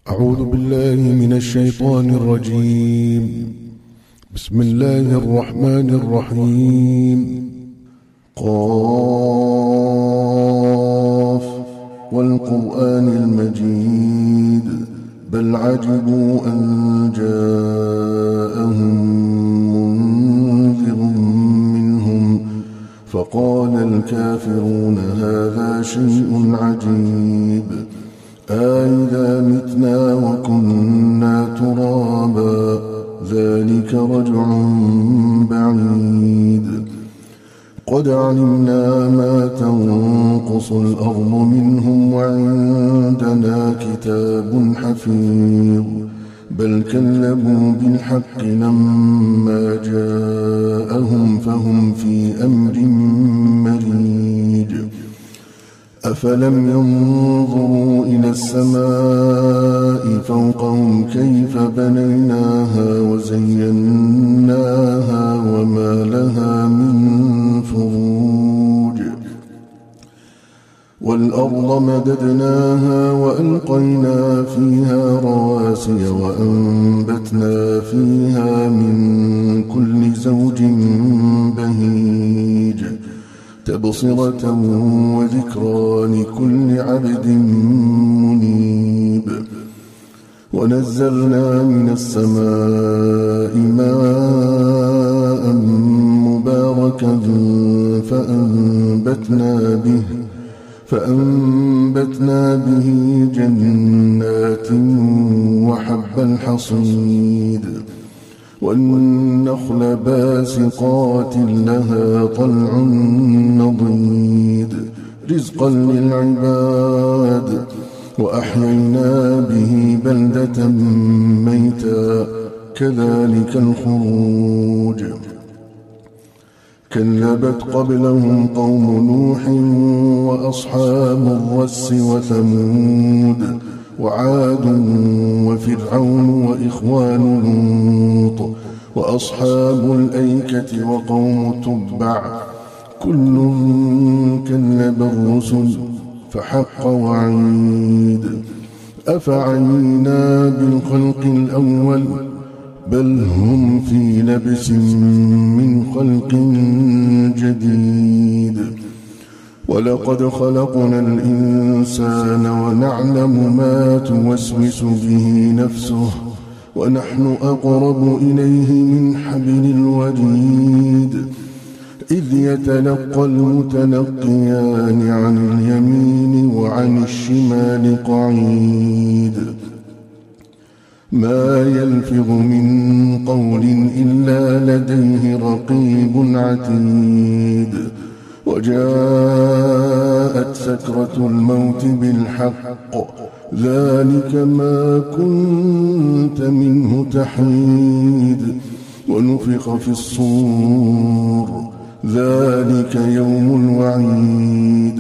أعوذ بالله من الشيطان الرجيم. بسم الله الرحمن الرحيم. قاف والقرآن المجيد بل عجبوا أن جاءهم منذر منهم فقال الكافرون هذا شيء عجيب أإذا متنا وكنا ترابا ذلك رجع بعيد قد علمنا ما تنقص الأرض منهم وعندنا كتاب حفيظ بل كذبوا بالحق لما جاءهم فهم في أمر مريج أفلم ينظروا إلى السماء فوقهم كيف بنيناها وزيناها وما لها من فروج والأرض مددناها وألقينا فيها رواسي وأنبتنا فيها من كل زوج بهيج تبصرة وذكرى لكل عبد منيب ونزلنا من السماء ماء مباركا فأنبتنا به جنات وحب الحصيد والنخل باسقات لها طلع نضيد رزقا للعباد وأحيينا به بلدة ميتا كذلك الخروج كذبت قبلهم قوم نوح وأصحاب الرس وثمود وعاد وفرعون وإخوان لوط وأصحاب الأيكة وقوم تبع كل كذب الرسل فحق وعيد أفعينا بالخلق الأول بل هم في لبس من خلق جديد ولقد خلقنا الإنسان ونعلم ما توسوس به نفسه ونحن أقرب إليه من حبل الوريد إذ يتلقى المتلقيان عن اليمين وعن الشمال قعيد ما يلفظ من قول إلا لديه رقيب عتيد وجاءت سكرة الموت بالحق ذلك ما كنت منه تحيد ونفخ في الصور ذلك يوم الوعيد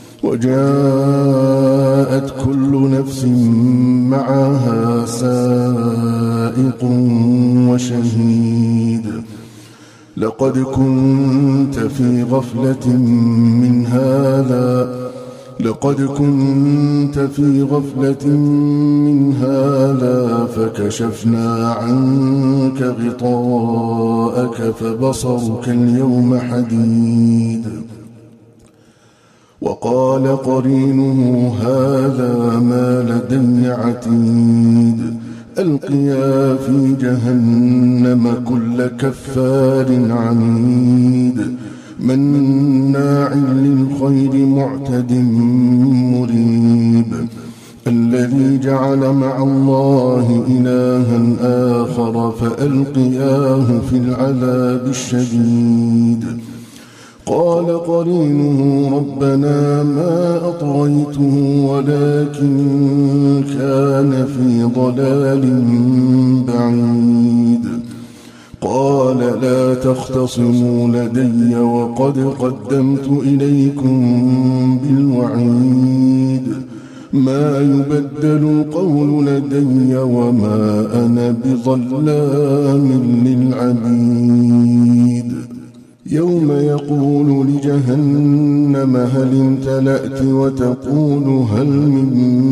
وجاءت كل نفس معها سائق وشهيد لقد كنت في غفلة من هذا فكشفنا عنك غطاءك فبصرك اليوم حديد وقال قرينه هذا ما لدي عتيد ألقيا في جهنم كل كفار عنيد مناع للخير معتد مريب الذي جعل مع الله إلها آخر فألقياه في العذاب الشديد قال قرينه ربنا ما أطغيته ولكن كان في ضلال بعيد قال لا تختصموا لدي وقد قدمت إليكم بالوعيد ما يبدل القول لدي وما أنا بظلام للعبيد يوم يقول لجهنم هل امتلأت وتقول هل من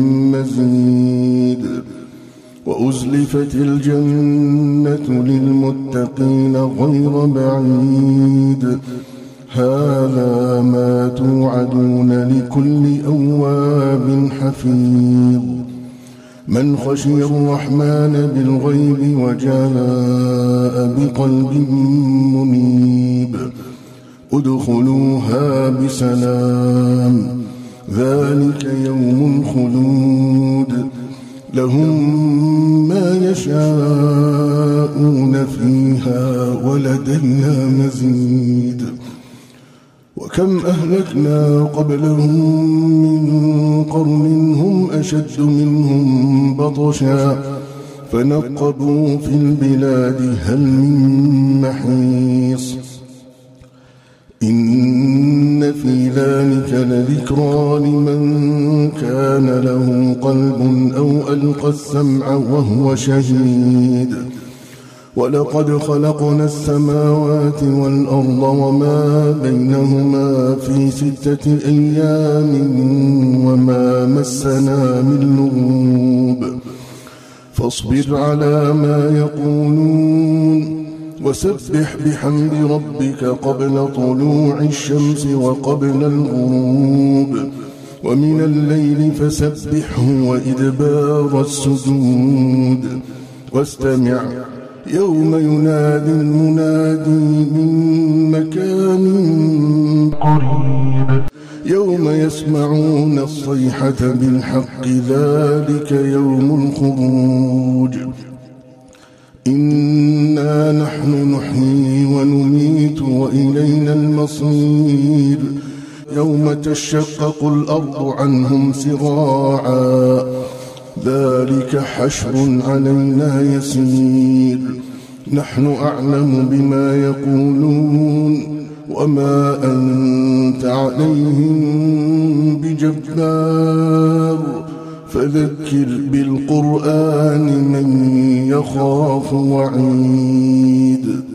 مزيد وأزلفت الجنة للمتقين غير بعيد هذا ما توعدون لكل أواب حفيظ من خشي الرحمن بالغيب وجاء بقلب منيب ادخلوها بسلام ذلك يوم الخلود لهم ما يشاءون فيها ولدينا مزيد وكم أهلكنا قبلهم من قرن هم أشد منهم بطشا فنقبوا في البلاد هل من محيص إن في ذلك لذكرى لمن كان له قلب أو ألقى السمع وهو شهيد ولقد خلقنا السماوات والأرض وما بينهما في 6 أيام وما مسنا من لغوب فاصبر على ما يقولون وسبح بحمد ربك قبل طلوع الشمس وقبل الغروب ومن الليل فسبحه وإدبار السجود واستمع يوم ينادي المنادي من مكان قريب يوم يسمعون الصيحة بالحق ذلك يوم الخروج إنا نحن نحيي ونميت وإلينا المصير يوم تشقق الأرض عنهم سراعا ذلك حشر علينا يسير نحن أعلم بما يقولون وما أنت عليهم بجبار فذكر بالقرآن من يخاف وعيد